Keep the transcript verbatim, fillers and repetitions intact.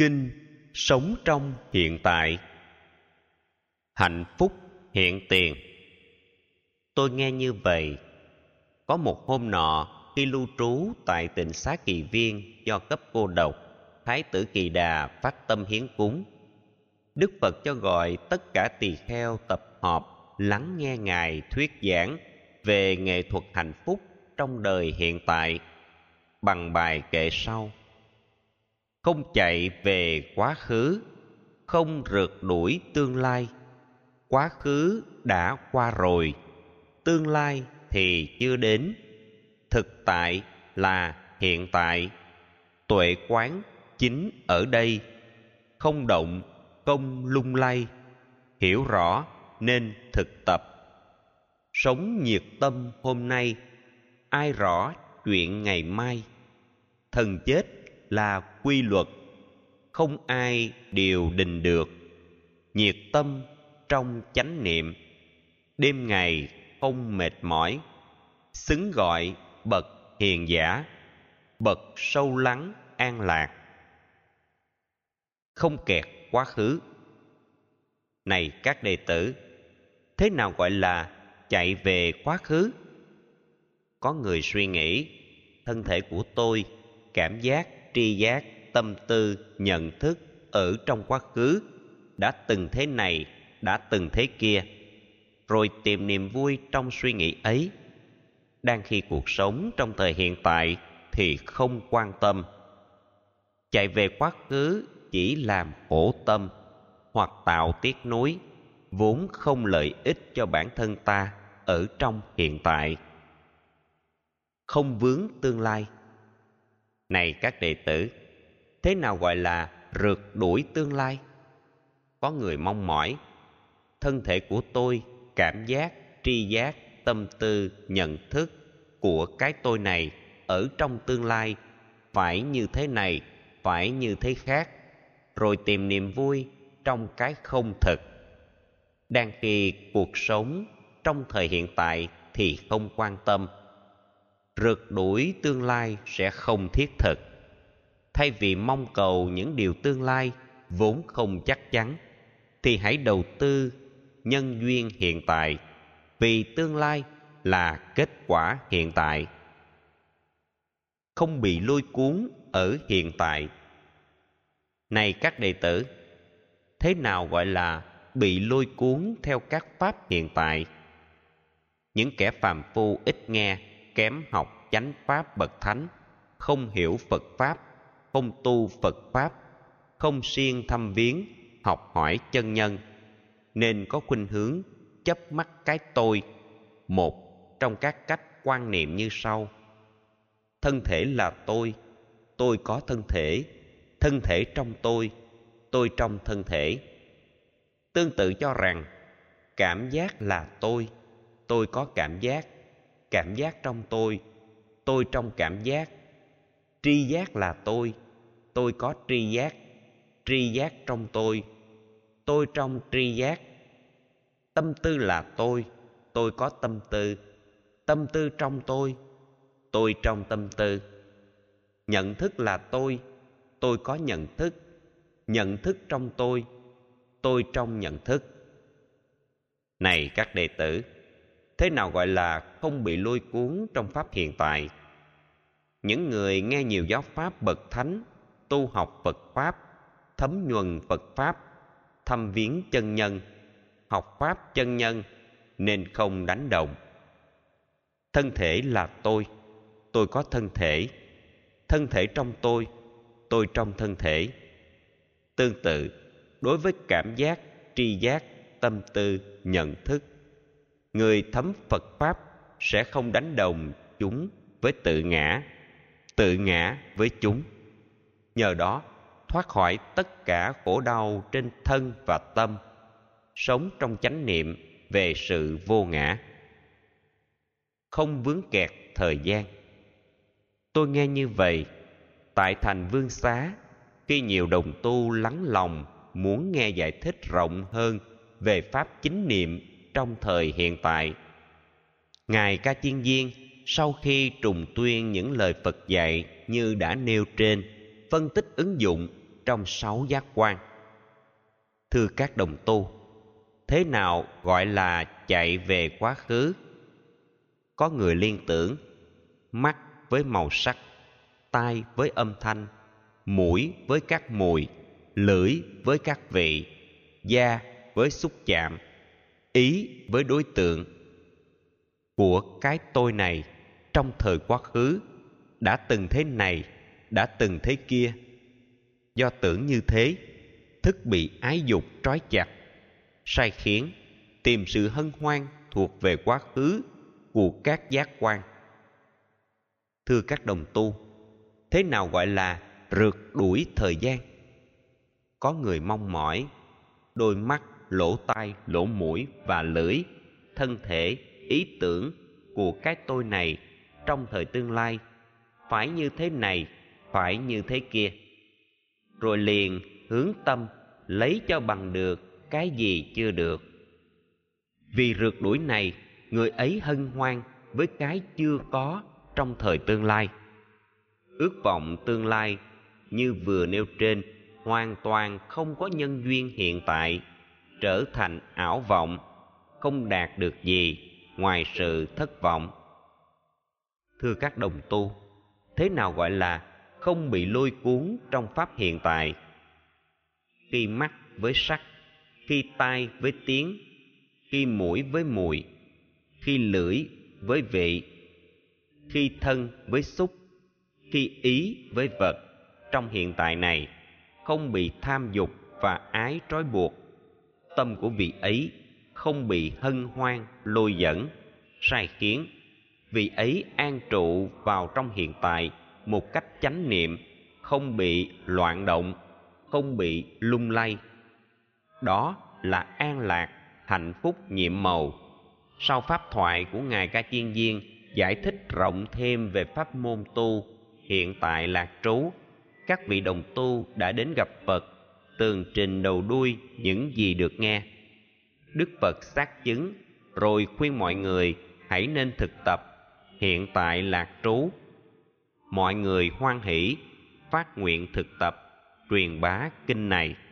Kinh sống trong hiện tại. Hạnh phúc hiện tiền. Tôi nghe như vậy. Có một hôm nọ, khi lưu trú tại tịnh xá Kỳ Viên do cấp cô độc, Thái tử Kỳ Đà phát tâm hiến cúng. Đức Phật cho gọi tất cả tỳ kheo tập họp lắng nghe Ngài thuyết giảng về nghệ thuật hạnh phúc trong đời hiện tại bằng bài kệ sau: không chạy về quá khứ, không rượt đuổi tương lai. Quá khứ đã qua rồi, tương lai thì chưa đến. Thực tại là hiện tại, tuệ quán chính ở đây. Không động, không lung lay, hiểu rõ nên thực tập. Sống nhiệt tâm hôm nay, ai rõ chuyện ngày mai. Thần chết là quy luật, không ai điều đình được. Nhiệt tâm trong chánh niệm, đêm ngày không mệt mỏi. Xứng gọi bậc hiền giả, bậc sâu lắng an lạc. Không kẹt quá khứ. Này các đệ tử, thế nào gọi là chạy về quá khứ? Có người suy nghĩ, thân thể của tôi, cảm giác, tri giác, tâm tư, nhận thức ở trong quá khứ đã từng thế này, đã từng thế kia, rồi tìm niềm vui trong suy nghĩ ấy. Đang khi cuộc sống trong thời hiện tại thì không quan tâm. Chạy về quá khứ chỉ làm khổ tâm hoặc tạo tiếc nuối, vốn không lợi ích cho bản thân ta ở trong hiện tại. Không vướng tương lai. Này các đệ tử, thế nào gọi là rượt đuổi tương lai? Có người mong mỏi, thân thể của tôi, cảm giác, tri giác, tâm tư, nhận thức của cái tôi này ở trong tương lai phải như thế này, phải như thế khác, rồi tìm niềm vui trong cái không thực. Đang khi cuộc sống trong thời hiện tại thì không quan tâm. Rượt đuổi tương lai sẽ không thiết thực. Thay vì mong cầu những điều tương lai vốn không chắc chắn, thì hãy đầu tư nhân duyên hiện tại, vì tương lai là kết quả hiện tại. Không bị lôi cuốn ở hiện tại. Này các đệ tử, thế nào gọi là bị lôi cuốn theo các pháp hiện tại? Những kẻ phàm phu ít nghe, kém học chánh pháp bậc thánh, không hiểu Phật pháp, không tu Phật pháp, không siêng thăm viếng học hỏi chân nhân, nên có khuynh hướng chấp mắc cái tôi. Một trong các cách quan niệm như sau: thân thể là tôi, tôi có thân thể, thân thể trong tôi, tôi trong thân thể. Tương tự cho rằng cảm giác là tôi, tôi có cảm giác, cảm giác trong tôi, tôi trong cảm giác. Tri giác là tôi, tôi có tri giác, tri giác trong tôi, tôi trong tri giác. Tâm tư là tôi, tôi có tâm tư, tâm tư trong tôi, tôi trong tâm tư. Nhận thức là tôi, tôi có nhận thức, nhận thức trong tôi, tôi trong nhận thức. Này các đệ tử, thế nào gọi là không bị lôi cuốn trong pháp hiện tại? Những người nghe nhiều giáo pháp bậc thánh, tu học Phật pháp, thấm nhuần Phật pháp, thăm viếng chân nhân, học pháp chân nhân, nên không đánh động. Thân thể là tôi, tôi có thân thể, thân thể trong tôi, tôi trong thân thể. Tương tự, đối với cảm giác, tri giác, tâm tư, nhận thức, người thấm Phật pháp sẽ không đánh đồng chúng với tự ngã, tự ngã với chúng. Nhờ đó thoát khỏi tất cả khổ đau trên thân và tâm, sống trong chánh niệm về sự vô ngã. Không vướng kẹt thời gian. Tôi nghe như vậy, tại thành Vương Xá, khi nhiều đồng tu lắng lòng muốn nghe giải thích rộng hơn về pháp chính niệm trong thời hiện tại, Ngài Ca Chiên Viên sau khi trùng tuyên những lời Phật dạy như đã nêu trên, phân tích ứng dụng, trong sáu giác quan. Thưa các đồng tu, thế nào gọi là chạy về quá khứ? Có người liên tưởng mắt với màu sắc, tai với âm thanh, mũi với các mùi, lưỡi với các vị, da với xúc chạm, ý với đối tượng của cái tôi này trong thời quá khứ đã từng thế này, đã từng thế kia. Do tưởng như thế, thức bị ái dục trói chặt, sai khiến, tìm sự hân hoan thuộc về quá khứ của các giác quan. Thưa các đồng tu, thế nào gọi là rượt đuổi thời gian? Có người mong mỏi đôi mắt, lỗ tai, lỗ mũi và lưỡi, thân thể, ý tưởng của cái tôi này trong thời tương lai phải như thế này, phải như thế kia, rồi liền hướng tâm lấy cho bằng được cái gì chưa được. Vì rượt đuổi này, người ấy hân hoan với cái chưa có trong thời tương lai. Ước vọng tương lai như vừa nêu trên hoàn toàn không có nhân duyên hiện tại, trở thành ảo vọng, không đạt được gì ngoài sự thất vọng. Thưa các đồng tu, thế nào gọi là không bị lôi cuốn trong pháp hiện tại? Khi mắt với sắc, khi tai với tiếng, khi mũi với mùi, khi lưỡi với vị, khi thân với xúc, khi ý với vật, trong hiện tại này không bị tham dục và ái trói buộc, tâm của vị ấy không bị hân hoan lôi dẫn, sai khiến. Vị ấy an trụ vào trong hiện tại một cách chánh niệm, không bị loạn động, không bị lung lay. Đó là an lạc, hạnh phúc nhiệm màu. Sau pháp thoại của Ngài Ca Chiên Viên giải thích rộng thêm về pháp môn tu hiện tại lạc trú, các vị đồng tu đã đến gặp Phật, tường trình đầu đuôi những gì được nghe. Đức Phật xác chứng, rồi khuyên mọi người hãy nên thực tập hiện tại lạc trú. Mọi người hoan hỷ, phát nguyện thực tập, truyền bá kinh này.